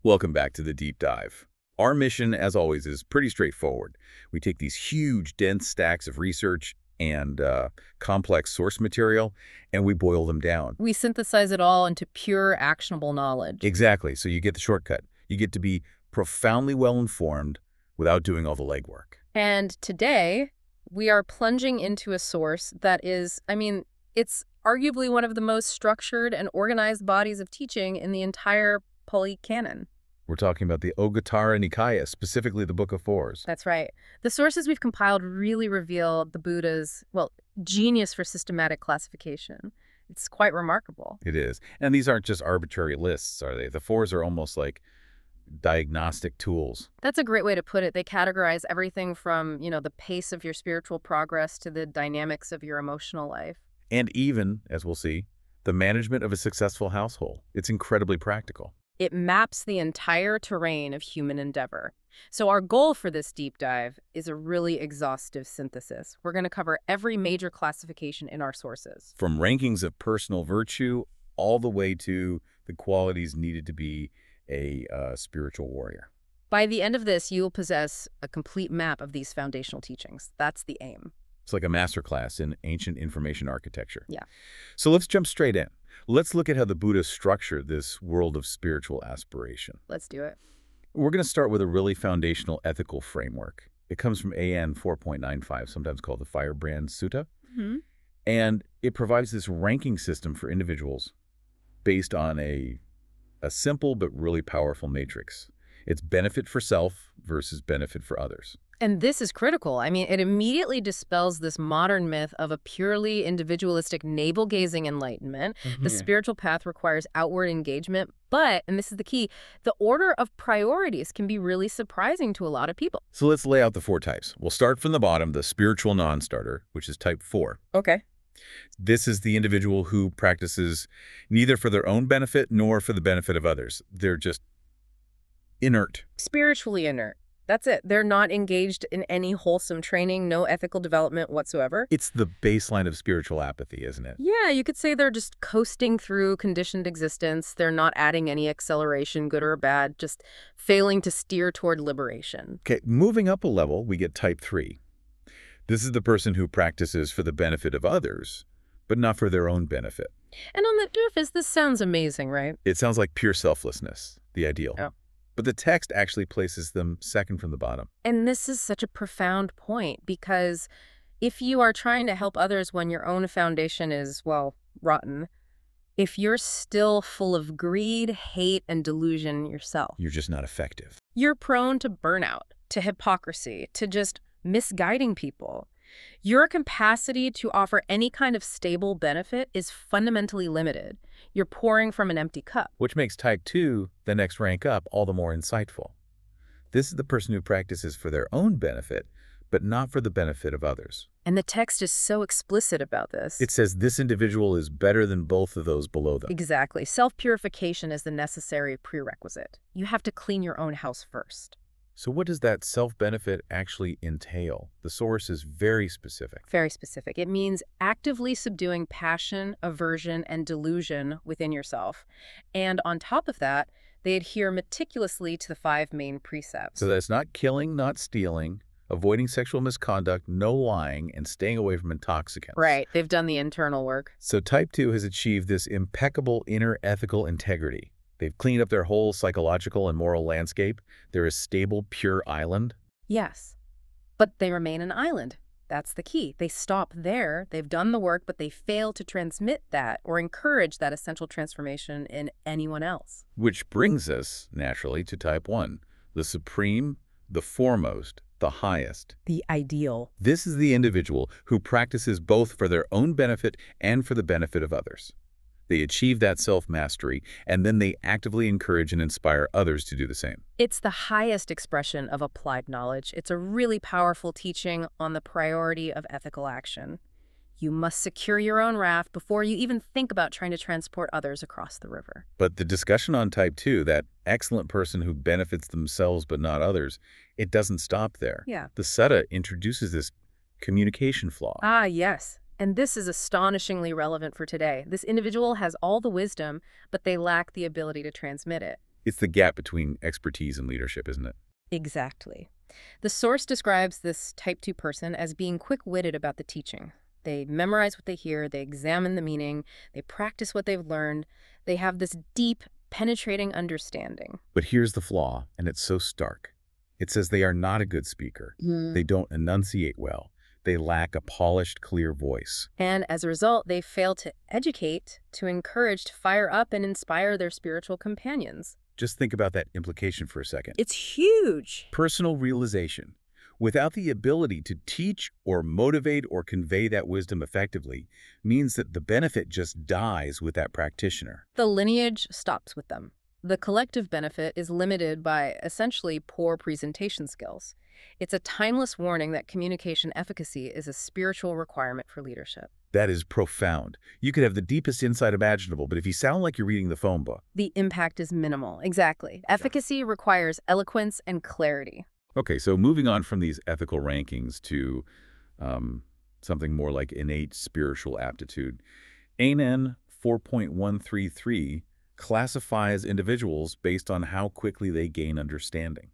Welcome back to the deep dive. Our mission, as always, is pretty straightforward. We take these huge, dense stacks of research and complex source material, and we boil them down. We synthesize it all into pure, actionable knowledge. Exactly, so you get the shortcut. You get to be profoundly well-informed without doing all the legwork. And today, we are plunging into a source that is, it's arguably one of the most structured and organized bodies of teaching in the entire Pali Canon. We're talking about the Ottagathara Nikaya, specifically the Book of Fours. That's right. The sources we've compiled really reveal the Buddha's, genius for systematic classification. It's quite remarkable. It is. And these aren't just arbitrary lists, are they? The fours are almost like diagnostic tools. That's a great way to put it. They categorize everything from, the pace of your spiritual progress to the dynamics of your emotional life. And even, as we'll see, the management of a successful household. It's incredibly practical. It maps the entire terrain of human endeavor. So our goal for this deep dive is a really exhaustive synthesis. We're going to cover every major classification in our sources. From rankings of personal virtue all the way to the qualities needed to be a spiritual warrior. By the end of this, you'll possess a complete map of these foundational teachings. That's the aim. It's like a masterclass in ancient information architecture. Yeah. So let's jump straight in. Let's look at how the Buddha structured this world of spiritual aspiration. Let's do it. We're going to start with a really foundational ethical framework. It comes from AN 4.95, sometimes called the Firebrand Sutta. Mm-hmm. And it provides this ranking system for individuals based on a simple but really powerful matrix. It's benefit for self versus benefit for others. And this is critical. It immediately dispels this modern myth of a purely individualistic navel-gazing enlightenment. Mm-hmm. The spiritual path requires outward engagement, but, and this is the key, the order of priorities can be really surprising to a lot of people. So let's lay out the four types. We'll start from the bottom, the spiritual non-starter, which is type 4. Okay. This is the individual who practices neither for their own benefit nor for the benefit of others. They're just inert. Spiritually inert. That's it. They're not engaged in any wholesome training, no ethical development whatsoever. It's the baseline of spiritual apathy, isn't it? Yeah, you could say they're just coasting through conditioned existence. They're not adding any acceleration, good or bad, just failing to steer toward liberation. Okay, moving up a level, we get type 3. This is the person who practices for the benefit of others, but not for their own benefit. And on the surface, this sounds amazing, right? It sounds like pure selflessness, the ideal. Oh. But the text actually places them second from the bottom. And this is such a profound point, because if you are trying to help others when your own foundation is, rotten, if you're still full of greed, hate, and delusion yourself, You're just not effective. you're prone to burnout, to hypocrisy, to just misguiding people. Your capacity to offer any kind of stable benefit is fundamentally limited. You're pouring from an empty cup. Which makes type 2, the next rank up, all the more insightful. This is the person who practices for their own benefit, but not for the benefit of others. And the text is so explicit about this. It says this individual is better than both of those below them. Exactly. Self-purification is the necessary prerequisite. You have to clean your own house first. So what does that self-benefit actually entail? The source is very specific. Very specific. It means actively subduing passion, aversion, and delusion within yourself. And on top of that, they adhere meticulously to the 5 main precepts. So that's not killing, not stealing, avoiding sexual misconduct, no lying, and staying away from intoxicants. Right. They've done the internal work. So type 2 has achieved this impeccable inner ethical integrity. They've cleaned up their whole psychological and moral landscape. They're a stable, pure island. Yes. But they remain an island. That's the key. They stop there. They've done the work, but they fail to transmit that or encourage that essential transformation in anyone else. Which brings us, naturally, to type 1, the supreme, the foremost, the highest. The ideal. This is the individual who practices both for their own benefit and for the benefit of others. They achieve that self-mastery, and then they actively encourage and inspire others to do the same. It's the highest expression of applied knowledge. It's a really powerful teaching on the priority of ethical action. You must secure your own raft before you even think about trying to transport others across the river. But the discussion on type 2, that excellent person who benefits themselves but not others, it doesn't stop there. Yeah. The Sutta introduces this communication flaw. Ah, yes. And this is astonishingly relevant for today. This individual has all the wisdom, but they lack the ability to transmit it. It's the gap between expertise and leadership, isn't it? Exactly. The source describes this type 2 person as being quick-witted about the teaching. They memorize what they hear, they examine the meaning, they practice what they've learned. They have this deep, penetrating understanding. But here's the flaw, and it's so stark. It says they are not a good speaker. They don't enunciate well. They lack a polished, clear voice. And as a result, they fail to educate, to encourage, to fire up and inspire their spiritual companions. Just think about that implication for a second. It's huge. Personal realization. Without the ability to teach or motivate or convey that wisdom effectively means that the benefit just dies with that practitioner. The lineage stops with them. The collective benefit is limited by essentially poor presentation skills. It's a timeless warning that communication efficacy is a spiritual requirement for leadership. That is profound. You could have the deepest insight imaginable, but if you sound like you're reading the phone book. The impact is minimal. Exactly. Efficacy requires eloquence and clarity. Okay, so moving on from these ethical rankings to something more like innate spiritual aptitude. ANN 4.133 classifies individuals based on how quickly they gain understanding.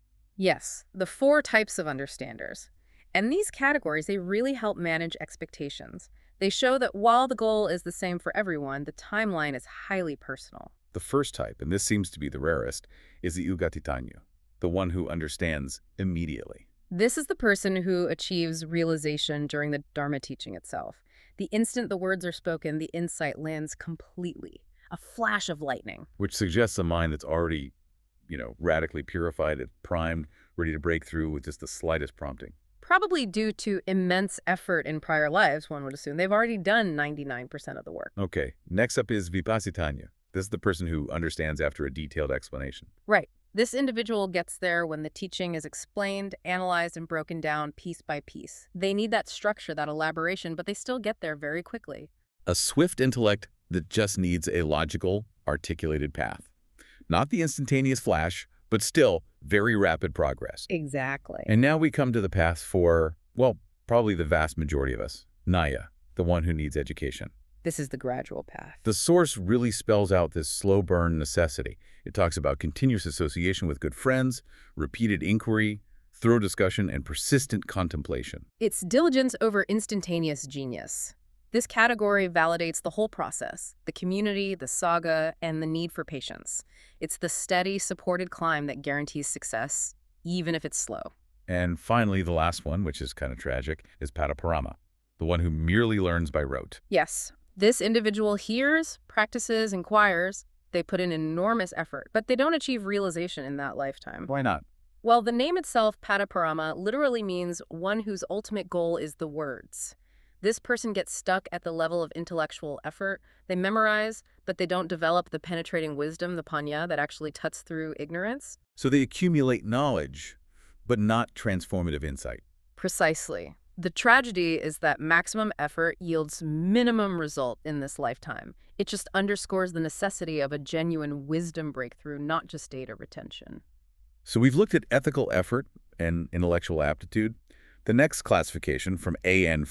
Yes, the 4 types of understanders. And these categories, they really help manage expectations. They show that while the goal is the same for everyone, the timeline is highly personal. The first type, and this seems to be the rarest, is the ugatitanya, the one who understands immediately. This is the person who achieves realization during the Dharma teaching itself. The instant the words are spoken, the insight lands completely. A flash of lightning. Which suggests a mind that's already, radically purified, primed, ready to break through with just the slightest prompting. Probably due to immense effort in prior lives, one would assume. They've already done 99% of the work. Okay, next up is vipassitanya. This is the person who understands after a detailed explanation. Right. This individual gets there when the teaching is explained, analyzed, and broken down piece by piece. They need that structure, that elaboration, but they still get there very quickly. A swift intellect that just needs a logical, articulated path. Not the instantaneous flash, but still very rapid progress. Exactly. And now we come to the path for, well, probably the vast majority of us, Naya, the one who needs education. This is the gradual path. The source really spells out this slow burn necessity. It talks about continuous association with good friends, repeated inquiry, thorough discussion, and persistent contemplation. It's diligence over instantaneous genius. This category validates the whole process, the community, the saga, and the need for patience. It's the steady, supported climb that guarantees success, even if it's slow. And finally, the last one, which is kind of tragic, is Padaparama, the one who merely learns by rote. Yes, this individual hears, practices, inquires. They put in enormous effort, but they don't achieve realization in that lifetime. Why not? Well, the name itself, Padaparama, literally means one whose ultimate goal is the words. This person gets stuck at the level of intellectual effort. They memorize, but they don't develop the penetrating wisdom, the panya, that actually cuts through ignorance. So they accumulate knowledge, but not transformative insight. Precisely. The tragedy is that maximum effort yields minimum result in this lifetime. It just underscores the necessity of a genuine wisdom breakthrough, not just data retention. So we've looked at ethical effort and intellectual aptitude. The next classification from AN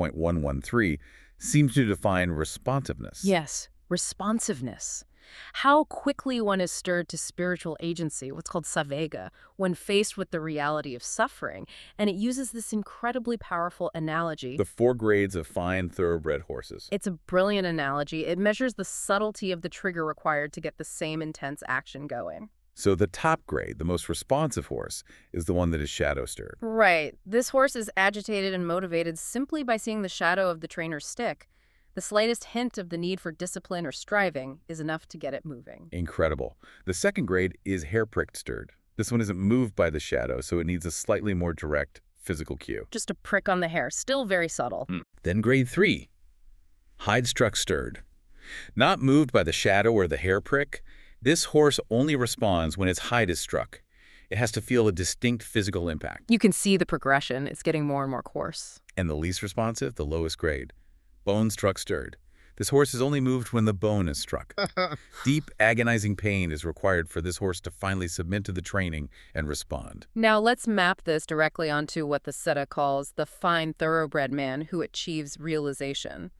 4.113 seems to define responsiveness. Yes, responsiveness. How quickly one is stirred to spiritual agency, what's called savega, when faced with the reality of suffering. And it uses this incredibly powerful analogy. The 4 grades of fine thoroughbred horses. It's a brilliant analogy. It measures the subtlety of the trigger required to get the same intense action going. So the top grade, the most responsive horse, is the one that is shadow-stirred. Right. This horse is agitated and motivated simply by seeing the shadow of the trainer's stick. The slightest hint of the need for discipline or striving is enough to get it moving. Incredible. The second grade is hair-pricked stirred. This one isn't moved by the shadow, so it needs a slightly more direct physical cue. Just a prick on the hair, still very subtle. Then grade 3, hide-struck stirred. Not moved by the shadow or the hair prick, this horse only responds when its hide is struck. It has to feel a distinct physical impact. You can see the progression. It's getting more and more coarse. And the least responsive, the lowest grade, bone struck stirred. This horse is only moved when the bone is struck. Deep, agonizing pain is required for this horse to finally submit to the training and respond. Now let's map this directly onto what the Sutta calls the fine thoroughbred man who achieves realization.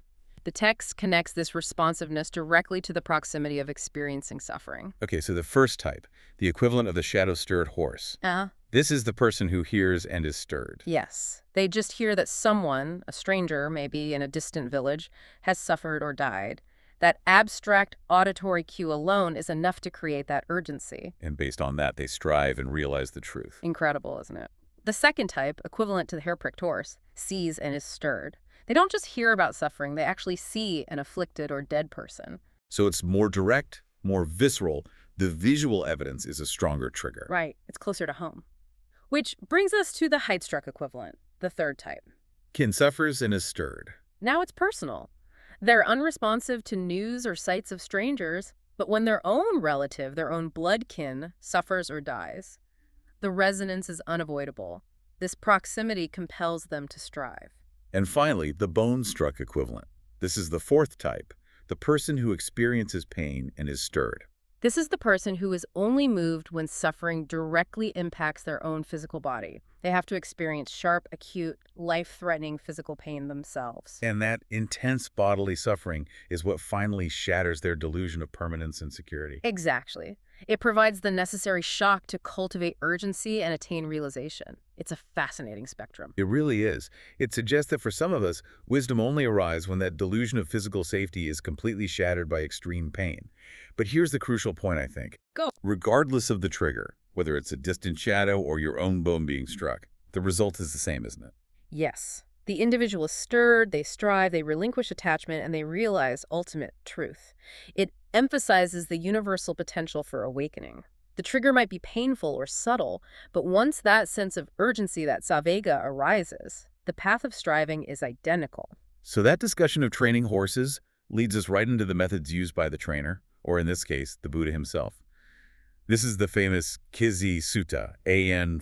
The text connects this responsiveness directly to the proximity of experiencing suffering. Okay, so the first type, the equivalent of the shadow-stirred horse. Uh, This is the person who hears and is stirred. yes. They just hear that someone, a stranger maybe in a distant village, has suffered or died. That abstract auditory cue alone is enough to create that urgency. And based on that, they strive and realize the truth. Incredible, isn't it? The second type, equivalent to the hair-pricked horse, sees and is stirred. They don't just hear about suffering, they actually see an afflicted or dead person. So it's more direct, more visceral. The visual evidence is a stronger trigger. Right, it's closer to home. Which brings us to the height-struck equivalent, the third type. Kin suffers and is stirred. Now it's personal. They're unresponsive to news or sights of strangers, but when their own relative, their own blood kin, suffers or dies, the resonance is unavoidable. This proximity compels them to strive. And finally, the bone-struck equivalent. This is the fourth type, the person who experiences pain and is stirred. This is the person who is only moved when suffering directly impacts their own physical body. They have to experience sharp, acute, life-threatening physical pain themselves. And that intense bodily suffering is what finally shatters their delusion of permanence and security. Exactly. It provides the necessary shock to cultivate urgency and attain realization. It's a fascinating spectrum. It really is. It suggests that for some of us, wisdom only arrives when that delusion of physical safety is completely shattered by extreme pain. But here's the crucial point, I think. Go. Regardless of the trigger, whether it's a distant shadow or your own bone being struck, the result is the same, isn't it? Yes. The individual is stirred, they strive, they relinquish attachment, and they realize ultimate truth. It emphasizes the universal potential for awakening. The trigger might be painful or subtle, but once that sense of urgency, that savega, arises, the path of striving is identical. So that discussion of training horses leads us right into the methods used by the trainer, or in this case, the Buddha himself. This is the famous Kizi Sutta, AN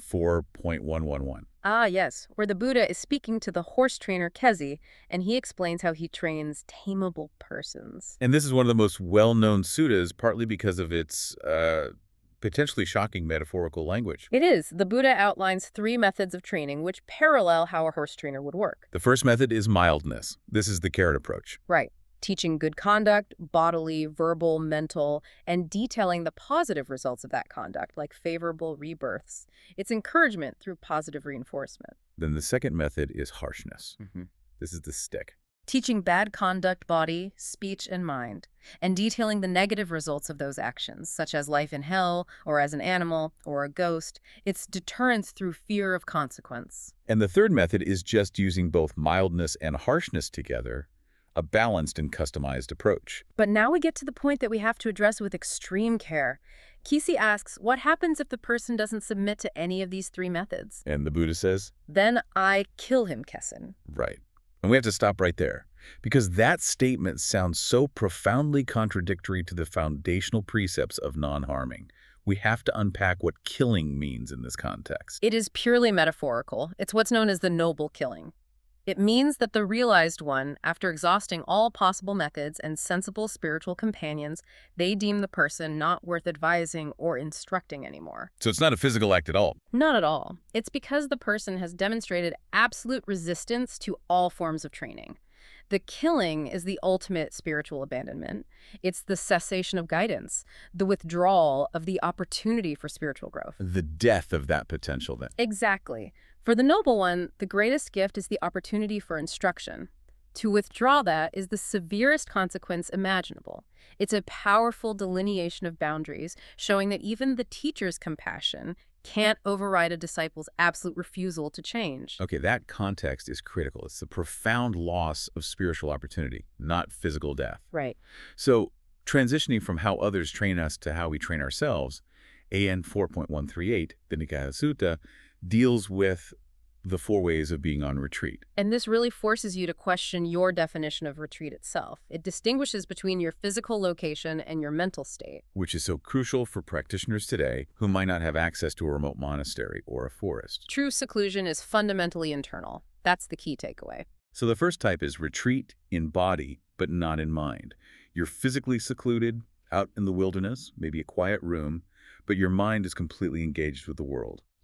4.111. Ah, yes, where the Buddha is speaking to the horse trainer Kezi, and he explains how he trains tameable persons. And this is one of the most well-known suttas, partly because of its potentially shocking metaphorical language. It is. The Buddha outlines 3 methods of training which parallel how a horse trainer would work. The first method is mildness. This is the carrot approach. Right. Teaching good conduct, bodily, verbal, mental, and detailing the positive results of that conduct, like favorable rebirths. It's encouragement through positive reinforcement. Then the second method is harshness. This is the stick. Teaching bad conduct, body, speech, and mind, and detailing the negative results of those actions, such as life in hell, or as an animal, or a ghost. It's deterrence through fear of consequence. And the third method is just using both mildness and harshness together, a balanced and customized approach. But now we get to the point that we have to address with extreme care. Kisi asks, what happens if the person doesn't submit to any of these 3 methods? And the Buddha says, Then I kill him, Kessin. right. And we have to stop right there, because that statement sounds so profoundly contradictory to the foundational precepts of non-harming. We have to unpack what killing means in this context. It is purely metaphorical. It's what's known as the noble killing. It means that the realized one, after exhausting all possible methods and sensible spiritual companions, they deem the person not worth advising or instructing anymore. So it's not a physical act at all. Not at all. It's because the person has demonstrated absolute resistance to all forms of training. The killing is the ultimate spiritual abandonment. It's the cessation of guidance, the withdrawal of the opportunity for spiritual growth. The death of that potential, then. Exactly. For the noble one, the greatest gift is the opportunity for instruction. To withdraw that is the severest consequence imaginable. It's a powerful delineation of boundaries, showing that even the teacher's compassion can't override a disciple's absolute refusal to change. Okay, that context is critical. It's the profound loss of spiritual opportunity, not physical death. Right. So, transitioning from how others train us to how we train ourselves, AN 4.138, the Nikaya Sutta, deals with the 4 ways of being on retreat. And this really forces you to question your definition of retreat itself. It distinguishes between your physical location and your mental state. Which is so crucial for practitioners today who might not have access to a remote monastery or a forest. True seclusion is fundamentally internal. That's the key takeaway. So the first type is retreat in body, but not in mind. You're physically secluded, out in the wilderness, maybe a quiet room, but your mind is completely engaged with the world.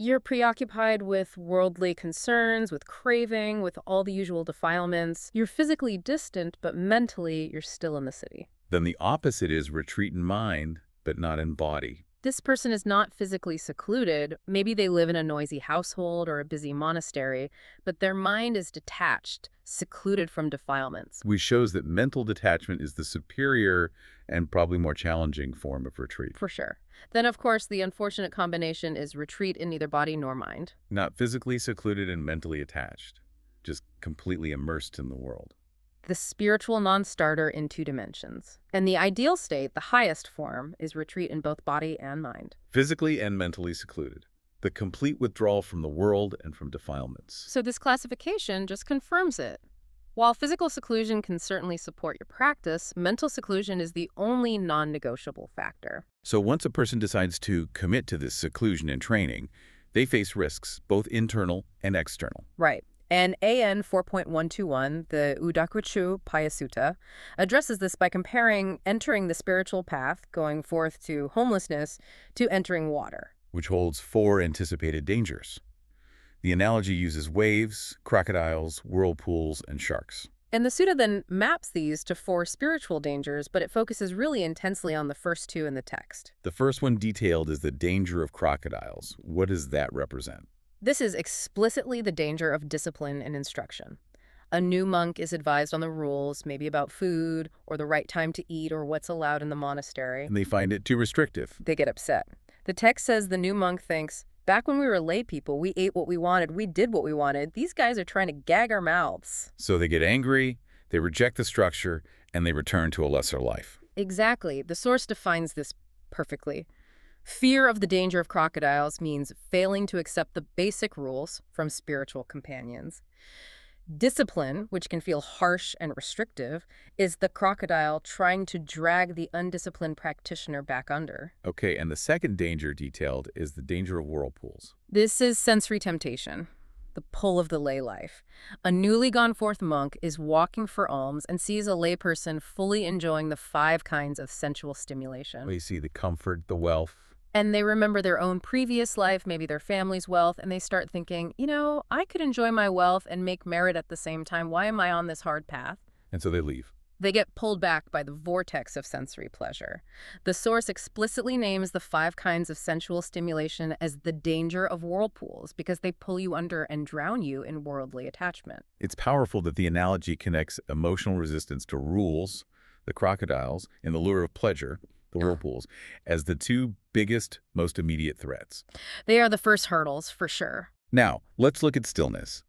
You're preoccupied with worldly concerns, with craving, with all the usual defilements. You're physically distant, but mentally you're still in the city. Then the opposite is retreat in mind, but not in body. This person is not physically secluded. Maybe they live in a noisy household or a busy monastery, but their mind is detached, secluded from defilements. Which shows that mental detachment is the superior and probably more challenging form of retreat. For sure. Then, of course, the unfortunate combination is retreat in neither body nor mind. Not physically secluded and mentally attached, just completely immersed in the world. The spiritual non-starter in 2 dimensions. And the ideal state, the highest form, is retreat in both body and mind. Physically and mentally secluded. The complete withdrawal from the world and from defilements. So this classification just confirms it. While physical seclusion can certainly support your practice, mental seclusion is the only non-negotiable factor. So once a person decides to commit to this seclusion and training, they face risks, both internal and external. Right. And AN 4.121, the Udakuchu Paya Sutta, addresses this by comparing entering the spiritual path, going forth to homelessness, to entering water. Which holds 4 anticipated dangers. The analogy uses waves, crocodiles, whirlpools, and sharks. And the sutta then maps these to 4 spiritual dangers, but it focuses really intensely on the first 2 in the text. The first one detailed is the danger of crocodiles. What does that represent? This is explicitly the danger of discipline and instruction. A new monk is advised on the rules, maybe about food, or the right time to eat, or what's allowed in the monastery. And they find it too restrictive. They get upset. The text says the new monk thinks, back when we were lay people, we ate what we wanted, we did what we wanted. These guys are trying to gag our mouths. So they get angry, they reject the structure, and they return to a lesser life. Exactly. The source defines this perfectly. Fear of the danger of crocodiles means failing to accept the basic rules from spiritual companions. Discipline, which can feel harsh and restrictive, is the crocodile trying to drag the undisciplined practitioner back under. Okay, and the second danger detailed is the danger of whirlpools. This is sensory temptation, the pull of the lay life. A newly gone forth monk is walking for alms and sees a layperson fully enjoying the 5 kinds of sensual stimulation. We see the comfort, the wealth. And they remember their own previous life, maybe their family's wealth, and they start thinking, you know, I could enjoy my wealth and make merit at the same time. Why am I on this hard path? And so they leave. They get pulled back by the vortex of sensory pleasure. The source explicitly names the 5 kinds of sensual stimulation as the danger of whirlpools because they pull you under and drown you in worldly attachment. It's powerful that the analogy connects emotional resistance to rules, the crocodiles, and the lure of pleasure, the whirlpools, as the 2 biggest, most immediate threats. They are the first hurdles, for sure. Now, let's look at stillness.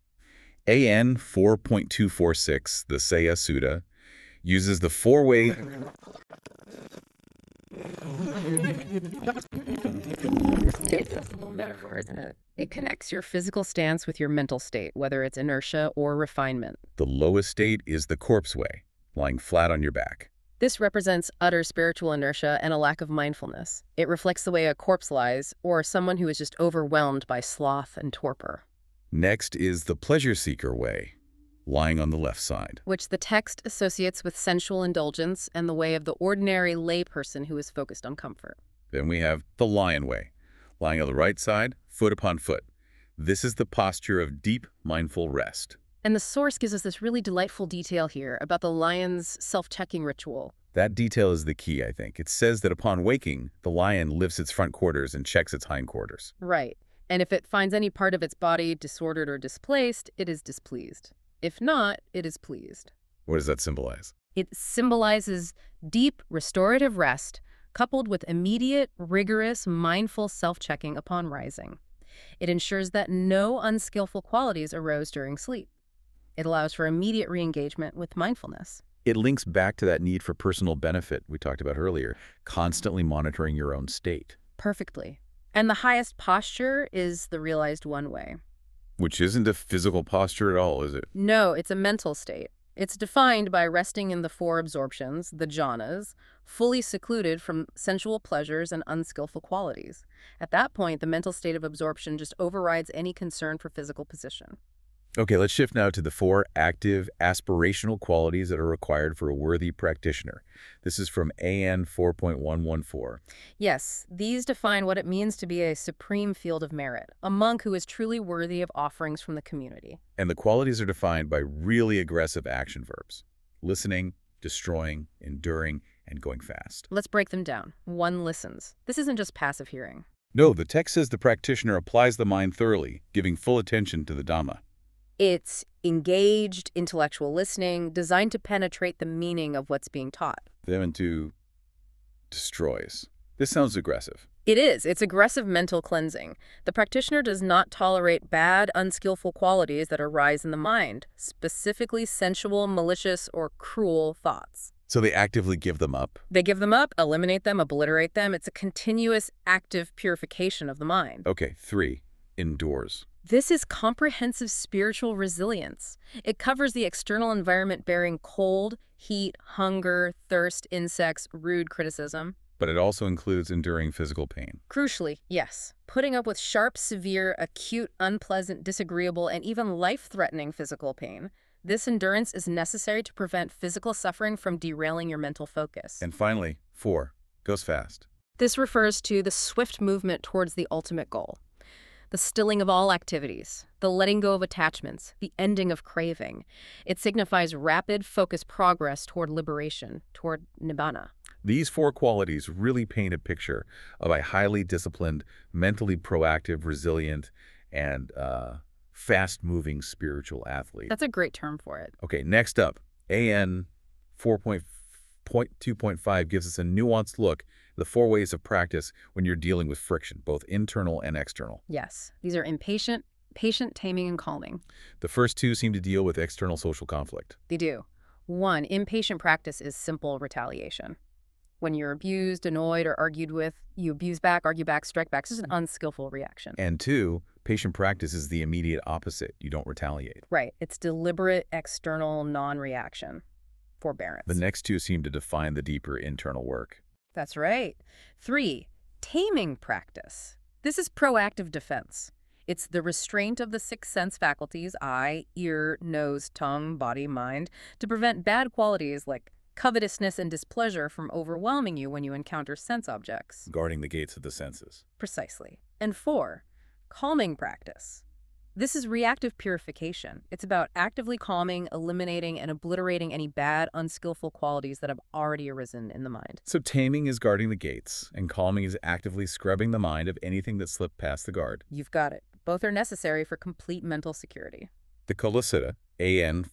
AN 4.246, the Saya Sutta, uses the 4-way... It connects your physical stance with your mental state, whether it's inertia or refinement. The lowest state is the corpse way, lying flat on your back. This represents utter spiritual inertia and a lack of mindfulness. It reflects the way a corpse lies, or someone who is just overwhelmed by sloth and torpor. Next is the pleasure seeker way, lying on the left side. Which the text associates with sensual indulgence and the way of the ordinary layperson who is focused on comfort. Then we have the lion way, lying on the right side, foot upon foot. This is the posture of deep, mindful rest. And the source gives us this really delightful detail here about the lion's self-checking ritual. That detail is the key, I think. It says that upon waking, the lion lifts its front quarters and checks its hindquarters. Right. And if it finds any part of its body disordered or displaced, it is displeased. If not, it is pleased. What does that symbolize? It symbolizes deep, restorative rest, coupled with immediate, rigorous, mindful self-checking upon rising. It ensures that no unskillful qualities arose during sleep. It allows for immediate re-engagement with mindfulness. It links back to that need for personal benefit we talked about earlier, constantly monitoring your own state. Perfectly. And the highest posture is the realized one way. Which isn't a physical posture at all, is it? No, it's a mental state. It's defined by resting in the 4 absorptions, the jhanas, fully secluded from sensual pleasures and unskillful qualities. At that point, the mental state of absorption just overrides any concern for physical position. Okay, let's shift now to the 4 active aspirational qualities that are required for a worthy practitioner. This is from AN 4.114. Yes, these define what it means to be a supreme field of merit, a monk who is truly worthy of offerings from the community. And the qualities are defined by really aggressive action verbs: listening, destroying, enduring, and going fast. Let's break them down. 1, listens. This isn't just passive hearing. No, the text says the practitioner applies the mind thoroughly, giving full attention to the Dhamma. It's engaged, intellectual listening, designed to penetrate the meaning of what's being taught. Then to destroys. This sounds aggressive. It is. It's aggressive mental cleansing. The practitioner does not tolerate bad, unskillful qualities that arise in the mind, specifically sensual, malicious, or cruel thoughts. So they actively give them up. They give them up, eliminate them, obliterate them. It's a continuous, active purification of the mind. Okay, 3, endures. This is comprehensive spiritual resilience. It covers the external environment bearing cold, heat, hunger, thirst, insects, rude criticism. But it also includes enduring physical pain. Crucially, yes, putting up with sharp, severe, acute, unpleasant, disagreeable, and even life-threatening physical pain. This endurance is necessary to prevent physical suffering from derailing your mental focus. And finally, 4, goes fast. This refers to the swift movement towards the ultimate goal. The stilling of all activities, the letting go of attachments, the ending of craving. It signifies rapid, focused progress toward liberation, toward nibbana. These 4 qualities really paint a picture of a highly disciplined, mentally proactive, resilient, and fast-moving spiritual athlete. That's a great term for it. Okay, next up, AN 4.2.5 gives us a nuanced look at the 4 ways of practice when you're dealing with friction, both internal and external. Yes, these are impatient, patient, taming, and calming. The first 2 seem to deal with external social conflict. They do. 1, impatient practice is simple retaliation. When you're abused, annoyed, or argued with, you abuse back, argue back, strike back. This is an unskillful reaction. And 2, patient practice is the immediate opposite. You don't retaliate. Right. It's deliberate, external, non-reaction. Forbearance. The next 2 seem to define the deeper internal work. That's right. 3, taming practice. This is proactive defense. It's the restraint of the 6 sense faculties, eye, ear, nose, tongue, body, mind, to prevent bad qualities like covetousness and displeasure from overwhelming you when you encounter sense objects. Guarding the gates of the senses. Precisely. And 4, calming practice. This is reactive purification. It's about actively calming, eliminating, and obliterating any bad, unskillful qualities that have already arisen in the mind. So taming is guarding the gates, and calming is actively scrubbing the mind of anything that slipped past the guard. You've got it. Both are necessary for complete mental security. The Kula Sutta, AN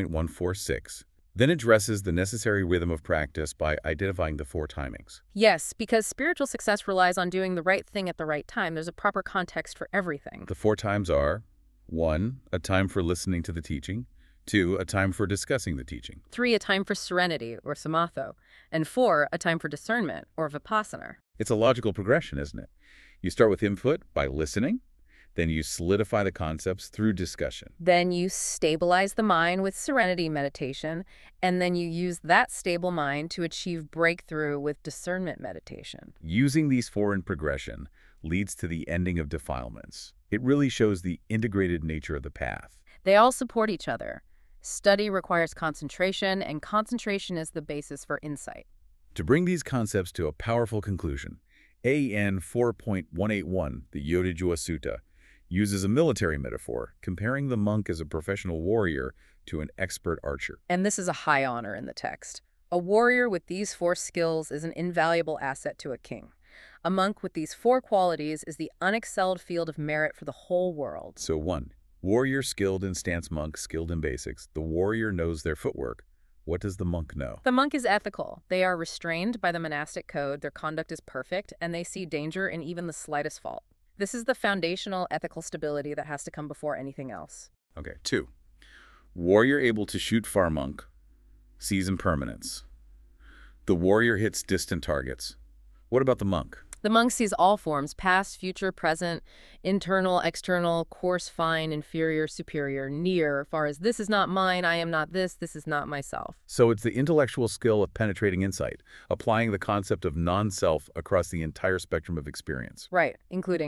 4.146, then addresses the necessary rhythm of practice by identifying the 4 timings. Yes, because spiritual success relies on doing the right thing at the right time. There's a proper context for everything. The 4 times are: 1, a time for listening to the teaching; 2, a time for discussing the teaching; 3, a time for serenity, or samatho; and 4, a time for discernment, or vipassana. It's a logical progression, isn't it? You start with input by listening, then you solidify the concepts through discussion. Then you stabilize the mind with serenity meditation, and then you use that stable mind to achieve breakthrough with discernment meditation. Using these 4 in progression leads to the ending of defilements. It really shows the integrated nature of the path. They all support each other. Study requires concentration, and concentration is the basis for insight. To bring these concepts to a powerful conclusion, AN 4.181, the Yodhijua Sutta, uses a military metaphor, comparing the monk as a professional warrior to an expert archer. And this is a high honor in the text. A warrior with these 4 skills is an invaluable asset to a king. A monk with these 4 qualities is the unexcelled field of merit for the whole world. So 1, warrior skilled in stance, monk skilled in basics. The warrior knows their footwork. What does the monk know? The monk is ethical. They are restrained by the monastic code, their conduct is perfect, and they see danger in even the slightest fault. This is the foundational ethical stability that has to come before anything else. Okay, 2, warrior able to shoot far, monk sees impermanence. The warrior hits distant targets. What about the monk? The monk sees all forms, past, future, present, internal, external, coarse, fine, inferior, superior, near, far as this is not mine, I am not this is not myself. So it's the intellectual skill of penetrating insight, applying the concept of non-self across the entire spectrum of experience. Right, including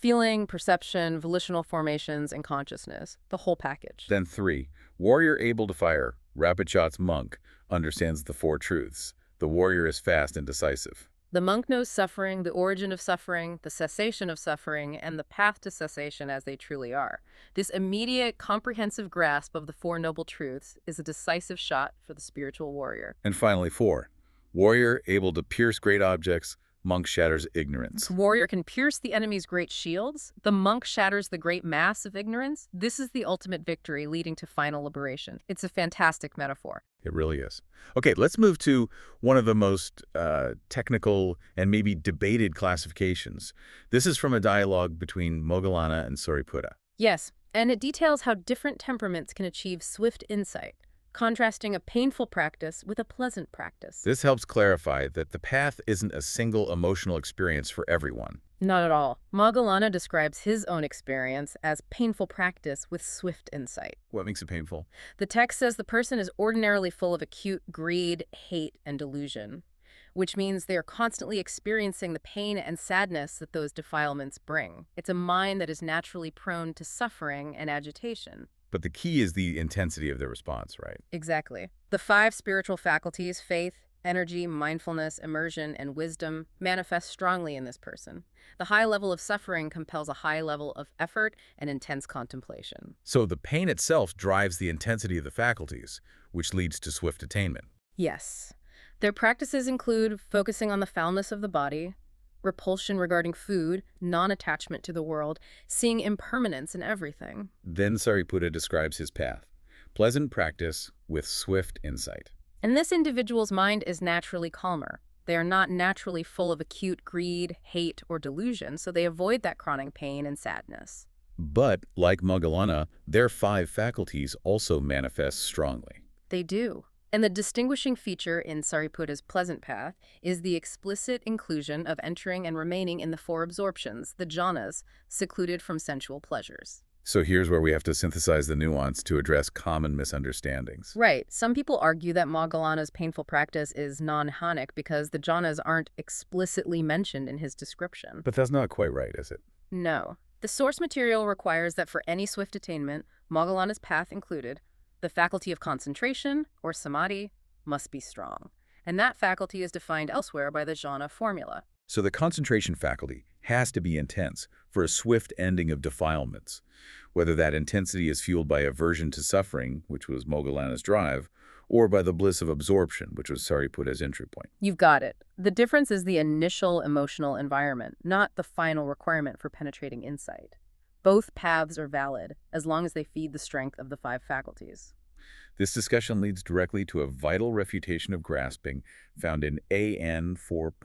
Feeling, perception, volitional formations, and consciousness. The whole package. Then 3. Warrior able to fire. Rapid shots monk understands the 4 truths. The warrior is fast and decisive. The monk knows suffering, the origin of suffering, the cessation of suffering, and the path to cessation as they truly are. This immediate, comprehensive grasp of the 4 noble truths is a decisive shot for the spiritual warrior. And finally 4. Warrior able to pierce great objects. Monk shatters ignorance. The warrior can pierce the enemy's great shields. The monk shatters the great mass of ignorance. This is the ultimate victory leading to final liberation. It's a fantastic metaphor. It really is. Okay, let's move to one of the most technical and maybe debated classifications. This is from a dialogue between Moggallana and Sariputta. Yes, and it details how different temperaments can achieve swift insight, contrasting a painful practice with a pleasant practice. This helps clarify that the path isn't a single emotional experience for everyone. Not at all. Moggallana describes his own experience as painful practice with swift insight. What makes it painful? The text says the person is ordinarily full of acute greed, hate, and delusion, which means they are constantly experiencing the pain and sadness that those defilements bring. It's a mind that is naturally prone to suffering and agitation. But the key is the intensity of the response, right? Exactly. The 5 spiritual faculties, faith, energy, mindfulness, immersion, and wisdom, manifest strongly in this person. The high level of suffering compels a high level of effort and intense contemplation. So the pain itself drives the intensity of the faculties, which leads to swift attainment. Yes. Their practices include focusing on the foulness of the body, repulsion regarding food, non-attachment to the world, seeing impermanence in everything. Then Sariputta describes his path. Pleasant practice with swift insight. And this individual's mind is naturally calmer. They are not naturally full of acute greed, hate, or delusion, so they avoid that chronic pain and sadness. But, like Moggallana, their 5 faculties also manifest strongly. They do. And the distinguishing feature in Sariputta's pleasant path is the explicit inclusion of entering and remaining in the 4 absorptions, the jhanas, secluded from sensual pleasures. So here's where we have to synthesize the nuance to address common misunderstandings. Right. Some people argue that Moggallana's painful practice is non-jhanic because the jhanas aren't explicitly mentioned in his description. But that's not quite right, is it? No. The source material requires that for any swift attainment, Moggallana's path included, the faculty of concentration, or samadhi, must be strong. And that faculty is defined elsewhere by the jhana formula. So the concentration faculty has to be intense for a swift ending of defilements, whether that intensity is fueled by aversion to suffering, which was Moggallana's drive, or by the bliss of absorption, which was Sariputta's entry point. You've got it. The difference is the initial emotional environment, not the final requirement for penetrating insight. Both paths are valid, as long as they feed the strength of the 5 faculties. This discussion leads directly to a vital refutation of grasping found in AN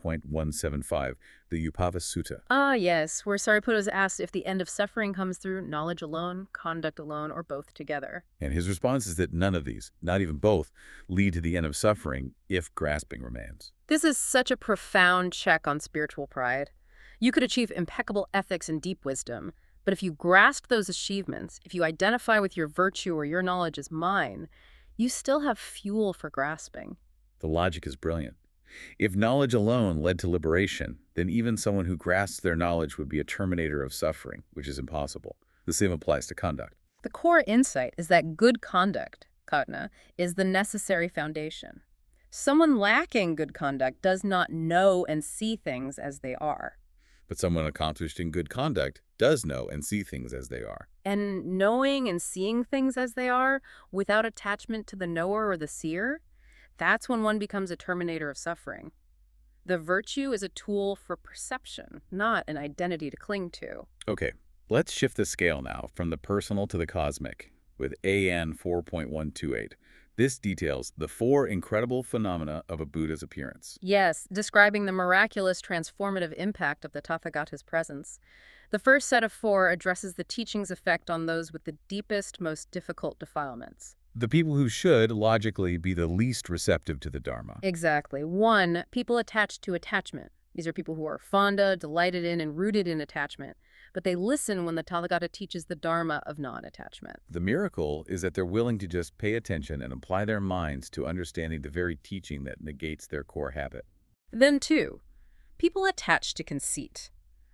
4.175, the Upava Sutta. Ah, yes, where Sariputta is asked if the end of suffering comes through knowledge alone, conduct alone, or both together. And his response is that none of these, not even both, lead to the end of suffering if grasping remains. This is such a profound check on spiritual pride. You could achieve impeccable ethics and deep wisdom, but if you grasp those achievements, if you identify with your virtue or your knowledge as mine, you still have fuel for grasping. The logic is brilliant. If knowledge alone led to liberation, then even someone who grasps their knowledge would be a terminator of suffering, which is impossible. The same applies to conduct. The core insight is that good conduct, Katna, is the necessary foundation. Someone lacking good conduct does not know and see things as they are. But someone accomplished in good conduct does know and see things as they are. And knowing and seeing things as they are, without attachment to the knower or the seer, that's when one becomes a terminator of suffering. The virtue is a tool for perception, not an identity to cling to. Okay, let's shift the scale now from the personal to the cosmic with AN 4.128. This details the 4 incredible phenomena of a Buddha's appearance. Yes, describing the miraculous transformative impact of the Tathagata's presence. The first set of 4 addresses the teaching's effect on those with the deepest, most difficult defilements. The people who should, logically, be the least receptive to the Dharma. Exactly. 1, people attached to attachment. These are people who are fonda, delighted in, and rooted in attachment. But they listen when the Tathagata teaches the Dharma of non-attachment. The miracle is that they're willing to just pay attention and apply their minds to understanding the very teaching that negates their core habit. Then 2, people attached to conceit.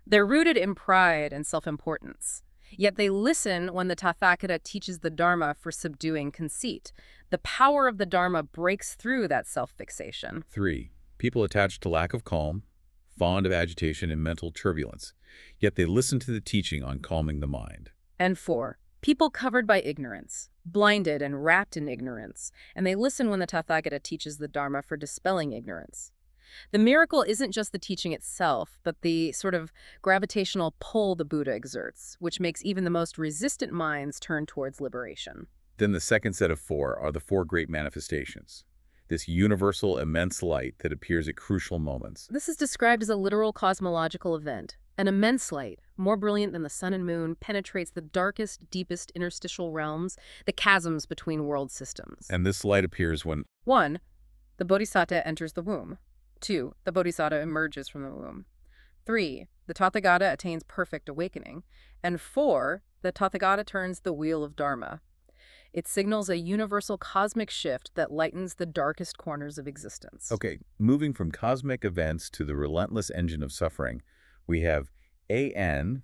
They're rooted in pride and self-importance. Yet they listen when the Tathagata teaches the Dharma for subduing conceit. The power of the Dharma breaks through that self-fixation. 3. People attached to lack of calm, fond of agitation and mental turbulence, yet they listen to the teaching on calming the mind. And 4. People covered by ignorance, blinded and wrapped in ignorance, and they listen when the Tathagata teaches the Dharma for dispelling ignorance. The miracle isn't just the teaching itself, but the sort of gravitational pull the Buddha exerts, which makes even the most resistant minds turn towards liberation. Then the second set of 4 are the 4 great manifestations, this universal immense light that appears at crucial moments. This is described as a literal cosmological event. An immense light, more brilliant than the sun and moon, penetrates the darkest, deepest interstitial realms, the chasms between world systems. And this light appears when 1. The Bodhisattva enters the womb. 2. The Bodhisattva emerges from the womb. 3. The Tathagata attains perfect awakening. And 4. The Tathagata turns the wheel of Dharma. It signals a universal cosmic shift that lightens the darkest corners of existence. Okay, moving from cosmic events to the relentless engine of suffering, we have AN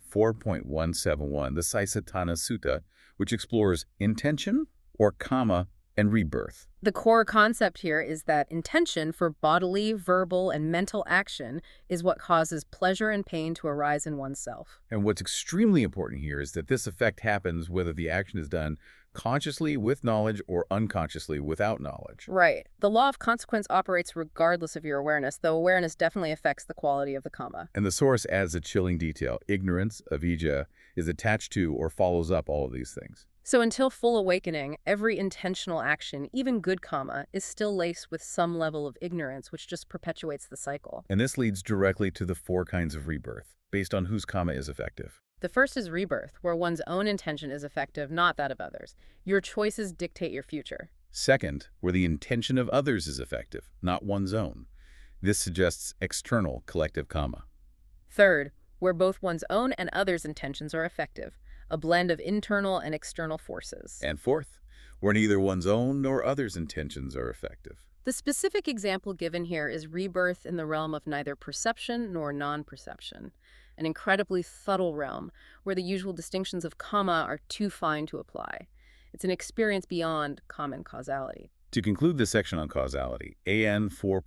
4.171, the Saisatana Sutta, which explores intention or karma and rebirth. The core concept here is that intention for bodily, verbal, and mental action is what causes pleasure and pain to arise in oneself. And what's extremely important here is that this effect happens whether the action is done consciously with knowledge or unconsciously without knowledge. Right. The law of consequence operates regardless of your awareness, though awareness definitely affects the quality of the karma. And the source adds a chilling detail. Ignorance, avijja, is attached to or follows up all of these things. So until full awakening, every intentional action, even good karma, is still laced with some level of ignorance, which just perpetuates the cycle. And this leads directly to the 4 kinds of rebirth, based on whose karma is effective. The first is rebirth, where one's own intention is effective, not that of others. Your choices dictate your future. Second, where the intention of others is effective, not one's own. This suggests external collective karma. Third, where both one's own and others' intentions are effective, a blend of internal and external forces. And fourth, where neither one's own nor others' intentions are effective. The specific example given here is rebirth in the realm of neither perception nor non-perception, an incredibly subtle realm where the usual distinctions of karma are too fine to apply. It's an experience beyond common causality. To conclude this section on causality, AN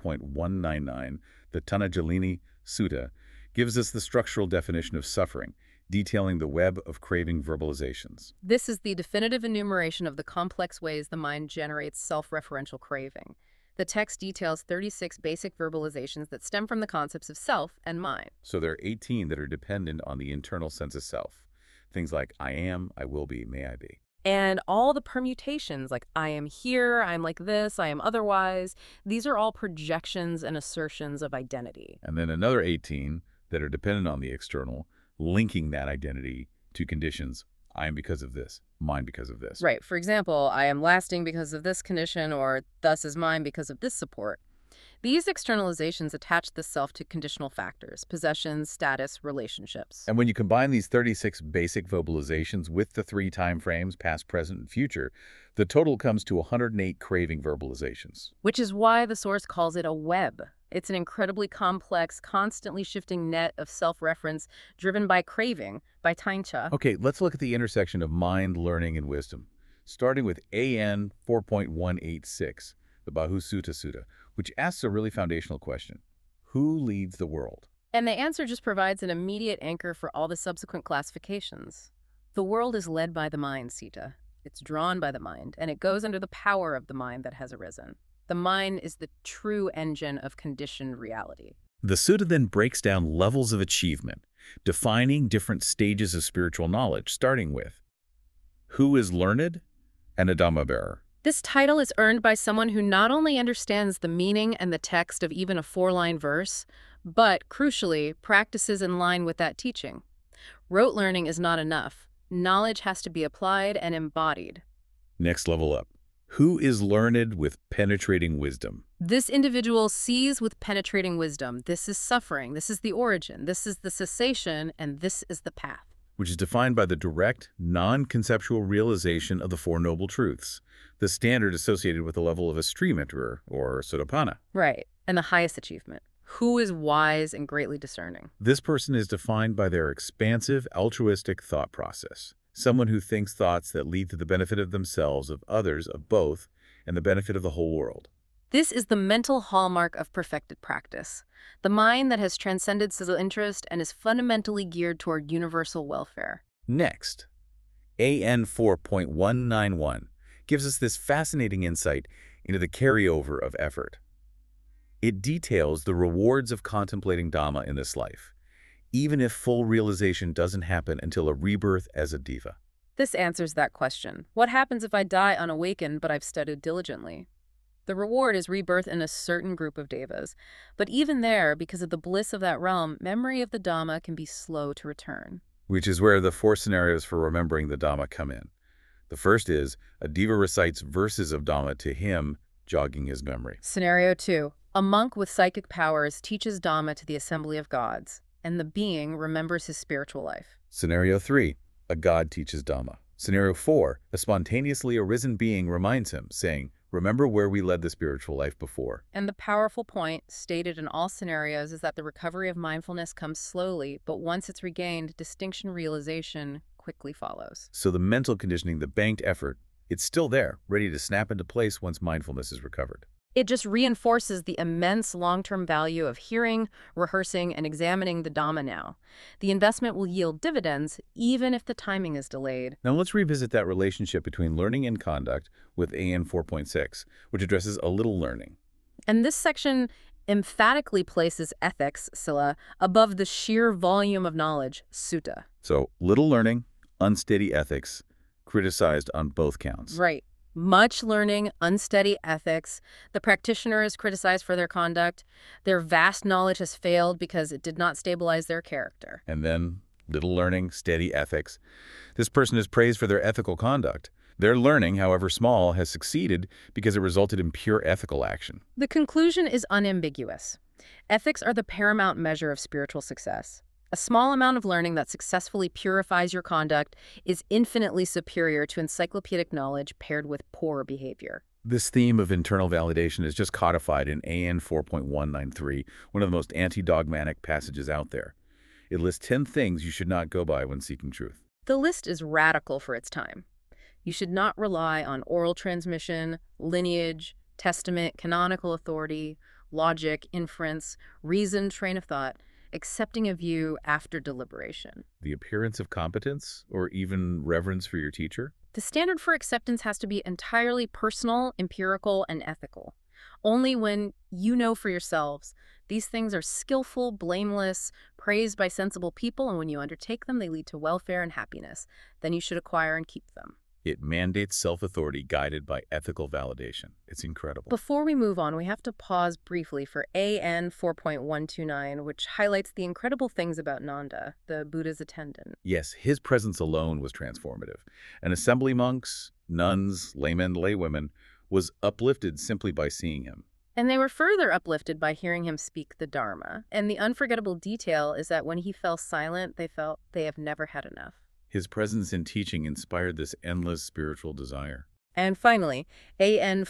4.199, the Tanajalini Sutta, gives us the structural definition of suffering, detailing the web of craving verbalizations. This is the definitive enumeration of the complex ways the mind generates self-referential craving. The text details 36 basic verbalizations that stem from the concepts of self and mind. So there are 18 that are dependent on the internal sense of self. Things like I am, I will be, may I be. And all the permutations, like I am here, I'm like this, I am otherwise, these are all projections and assertions of identity. And then another 18 that are dependent on the external, linking that identity to conditions. I am because of this, mine because of this. Right. For example, I am lasting because of this condition, or thus is mine because of this support. These externalizations attach the self to conditional factors, possessions, status, relationships. And when you combine these 36 basic verbalizations with the 3 time frames, past, present, and future, the total comes to 108 craving verbalizations. Which is why the source calls it a web. It's an incredibly complex, constantly shifting net of self-reference driven by craving, by taincha. Okay, let's look at the intersection of mind, learning, and wisdom, starting with AN 4.186, the Bahusutta Sutta, which asks a really foundational question. Who leads the world? And the answer just provides an immediate anchor for all the subsequent classifications. The world is led by the mind, Sita. It's drawn by the mind, and it goes under the power of the mind that has arisen. The mind is the true engine of conditioned reality. The Sutta then breaks down levels of achievement, defining different stages of spiritual knowledge, starting with who is learned and a Dhamma bearer. This title is earned by someone who not only understands the meaning and the text of even a 4-line verse, but, crucially, practices in line with that teaching. Rote learning is not enough. Knowledge has to be applied and embodied. Next level up. Who is learned with penetrating wisdom? This individual sees with penetrating wisdom. This is suffering. This is the origin. This is the cessation, and this is the path. Which is defined by the direct, non-conceptual realization of the 4 Noble Truths, the standard associated with the level of a stream enterer, or Sotapanna. Right, and the highest achievement. Who is wise and greatly discerning? This person is defined by their expansive, altruistic thought process. Someone who thinks thoughts that lead to the benefit of themselves, of others, of both, and the benefit of the whole world. This is the mental hallmark of perfected practice, the mind that has transcended self-interest and is fundamentally geared toward universal welfare. Next, AN 4.191 gives us this fascinating insight into the carryover of effort. It details the rewards of contemplating Dhamma in this life, even if full realization doesn't happen until a rebirth as a diva. This answers that question. What happens if I die unawakened but I've studied diligently? The reward is rebirth in a certain group of devas. But even there, because of the bliss of that realm, memory of the Dhamma can be slow to return. Which is where the 4 scenarios for remembering the Dhamma come in. The first is, a diva recites verses of Dhamma to him, jogging his memory. Scenario 2. A monk with psychic powers teaches Dhamma to the assembly of gods, and the being remembers his spiritual life. Scenario 3. A god teaches Dhamma. Scenario 4. A spontaneously arisen being reminds him, saying, "Remember where we led the spiritual life before." And the powerful point, stated in all scenarios, is that the recovery of mindfulness comes slowly, but once it's regained, distinction realization quickly follows. So the mental conditioning, the banked effort, it's still there, ready to snap into place once mindfulness is recovered. It just reinforces the immense long-term value of hearing, rehearsing, and examining the Dhamma now. The investment will yield dividends, even if the timing is delayed. Now let's revisit that relationship between learning and conduct with AN 4.6, which addresses a little learning. And this section emphatically places ethics, Sila, above the sheer volume of knowledge, sutta. So little learning, unsteady ethics, criticized on both counts. Right. Much learning, unsteady ethics. The practitioner is criticized for their conduct. Their vast knowledge has failed because it did not stabilize their character. And then little learning, steady ethics. This person is praised for their ethical conduct. Their learning, however small, has succeeded because it resulted in pure ethical action. The conclusion is unambiguous. Ethics are the paramount measure of spiritual success. A small amount of learning that successfully purifies your conduct is infinitely superior to encyclopedic knowledge paired with poor behavior. This theme of internal validation is just codified in AN 4.193, one of the most anti-dogmatic passages out there. It lists 10 things you should not go by when seeking truth. The list is radical for its time. You should not rely on oral transmission, lineage, testament, canonical authority, logic, inference, reason, train of thought, accepting a view after deliberation. The appearance of competence, or even reverence for your teacher? The standard for acceptance has to be entirely personal, empirical, and ethical. Only when you know for yourselves these things are skillful, blameless, praised by sensible people, and when you undertake them, they lead to welfare and happiness. Then you should acquire and keep them. It mandates self-authority guided by ethical validation. It's incredible. Before we move on, we have to pause briefly for AN 4.129, which highlights the incredible things about Nanda, the Buddha's attendant. Yes, his presence alone was transformative. And assembly monks, nuns, laymen, laywomen was uplifted simply by seeing him. And they were further uplifted by hearing him speak the Dharma. And the unforgettable detail is that when he fell silent, they felt they have never had enough. His presence and teaching inspired this endless spiritual desire. And finally, AN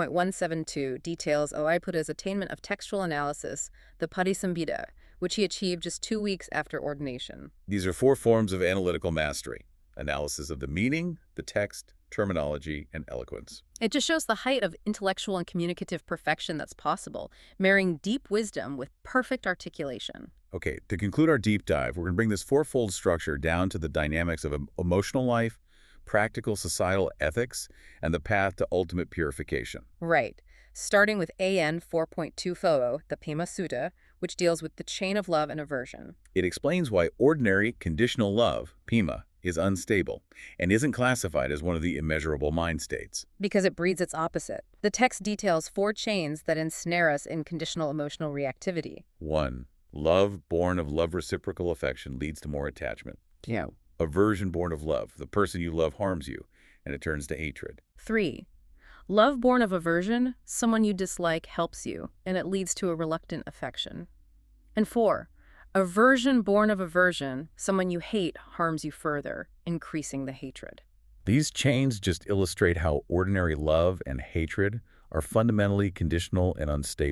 4.172 details Ālaiputta's attainment of textual analysis, the Padisambhida, which he achieved just 2 weeks after ordination. These are 4 forms of analytical mastery: analysis of the meaning, the text, terminology, and eloquence. It just shows the height of intellectual and communicative perfection that's possible, marrying deep wisdom with perfect articulation. Okay, to conclude our deep dive, we're going to bring this 4-fold structure down to the dynamics of emotional life, practical societal ethics, and the path to ultimate purification. Right. Starting with AN 4.20, the Pema Sutta, which deals with the chain of love and aversion. It explains why ordinary conditional love, Pema, is unstable and isn't classified as one of the immeasurable mind states. Because it breeds its opposite. The text details 4 chains that ensnare us in conditional emotional reactivity. 1. Love born of love reciprocal affection leads to more attachment. Yeah. Aversion born of love. The person you love harms you, and it turns to hatred. 3. Love born of aversion, someone you dislike helps you, and it leads to a reluctant affection. And 4. Aversion born of aversion, someone you hate harms you further, increasing the hatred. These chains just illustrate how ordinary love and hatred are fundamentally conditional and unstable.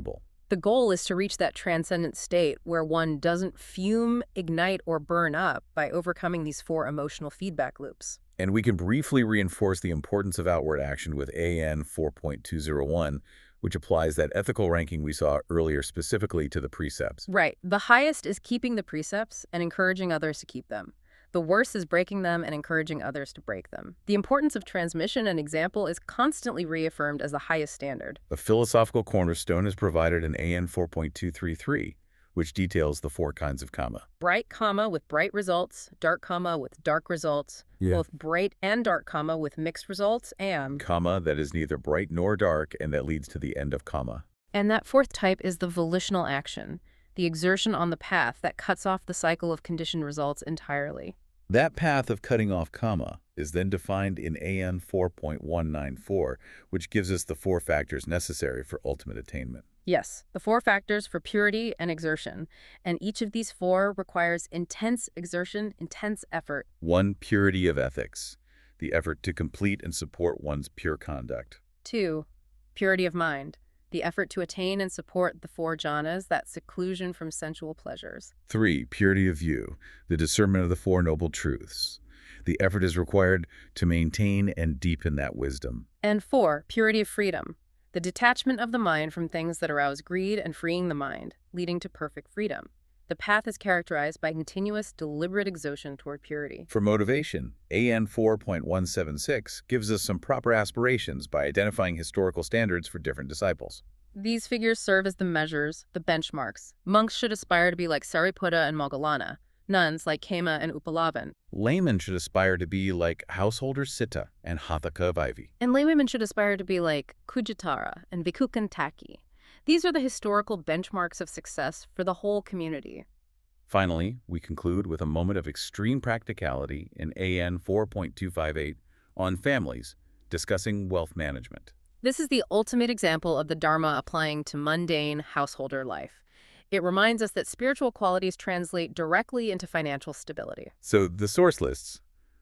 The goal is to reach that transcendent state where one doesn't fume, ignite, or burn up by overcoming these four emotional feedback loops. And we can briefly reinforce the importance of outward action with AN 4.201, which applies that ethical ranking we saw earlier specifically to the precepts. Right. The highest is keeping the precepts and encouraging others to keep them. The worst is breaking them and encouraging others to break them. The importance of transmission and example is constantly reaffirmed as the highest standard. A philosophical cornerstone is provided in AN 4.233, which details the four kinds of karma. Bright karma with bright results, dark karma with dark results, both bright and dark karma with mixed results, and Karma that is neither bright nor dark and that leads to the end of karma. And that fourth type is the volitional action, the exertion on the path that cuts off the cycle of conditioned results entirely. That path of cutting off karma is then defined in AN 4.194, which gives us the four factors necessary for ultimate attainment. Yes, the four factors for purity and exertion, and each of these four requires intense exertion, intense effort. 1. Purity of ethics, the effort to complete and support one's pure conduct. 2. Purity of mind, the effort to attain and support the four jhanas, that seclusion from sensual pleasures. 3. Purity of view, the discernment of the Four Noble Truths. The effort is required to maintain and deepen that wisdom. And 4. Purity of freedom, the detachment of the mind from things that arouse greed and freeing the mind, leading to perfect freedom. The path is characterized by continuous, deliberate exertion toward purity. For motivation, AN 4.176 gives us some proper aspirations by identifying historical standards for different disciples. These figures serve as the measures, the benchmarks. Monks should aspire to be like Sariputta and Moggallana, nuns like Khema and Upalavan. Laymen should aspire to be like householder Sitta and Hathaka of Ivy. And laywomen should aspire to be like Kujatara and Vikukantaki. These are the historical benchmarks of success for the whole community. Finally, we conclude with a moment of extreme practicality in AN 4.258 on families, discussing wealth management. This is the ultimate example of the Dharma applying to mundane householder life. It reminds us that spiritual qualities translate directly into financial stability. So the source lists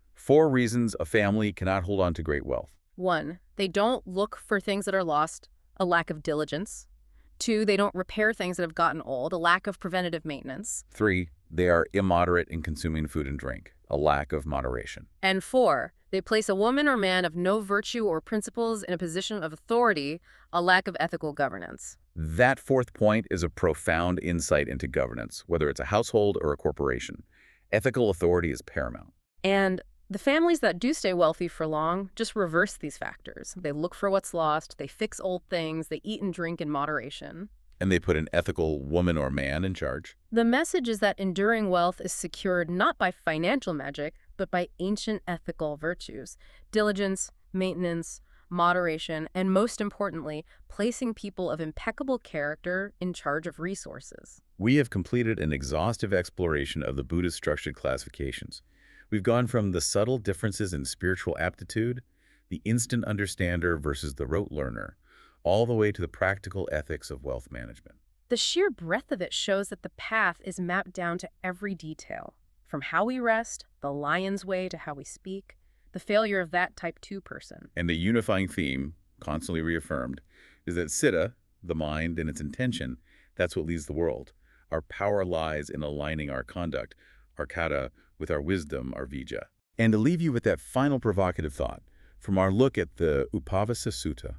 4 reasons a family cannot hold on to great wealth. 1. They don't look for things that are lost, a lack of diligence. 2. They don't repair things that have gotten old, a lack of preventative maintenance. 3. They are immoderate in consuming food and drink, a lack of moderation. And 4. They place a woman or man of no virtue or principles in a position of authority, a lack of ethical governance. That 4th point is a profound insight into governance, whether it's a household or a corporation. Ethical authority is paramount. And the families that do stay wealthy for long just reverse these factors. They look for what's lost, they fix old things, they eat and drink in moderation. And they put an ethical woman or man in charge. The message is that enduring wealth is secured not by financial magic, but by ancient ethical virtues: diligence, maintenance, moderation, and most importantly, placing people of impeccable character in charge of resources. We have completed an exhaustive exploration of the Buddha's structured classifications. We've gone from the subtle differences in spiritual aptitude, the instant understander versus the rote learner, all the way to the practical ethics of wealth management. The sheer breadth of it shows that the path is mapped down to every detail, from how we rest, the lion's way, to how we speak, the failure of that type 2 person. And the unifying theme, constantly reaffirmed, is that Siddha, the mind and its intention, that's what leads the world. Our power lies in aligning our conduct, our kata, with our wisdom, our vijja. And to leave you with that final provocative thought, from our look at the Upavasa Sutta,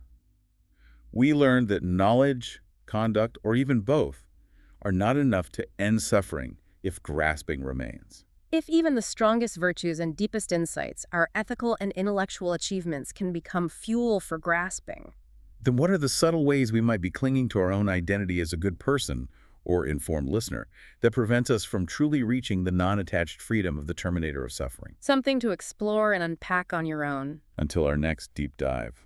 we learned that knowledge, conduct, or even both are not enough to end suffering if grasping remains. If even the strongest virtues and deepest insights, our ethical and intellectual achievements, can become fuel for grasping, then what are the subtle ways we might be clinging to our own identity as a good person or informed listener that prevents us from truly reaching the non-attached freedom of the terminator of suffering? Something to explore and unpack on your own. Until our next deep dive.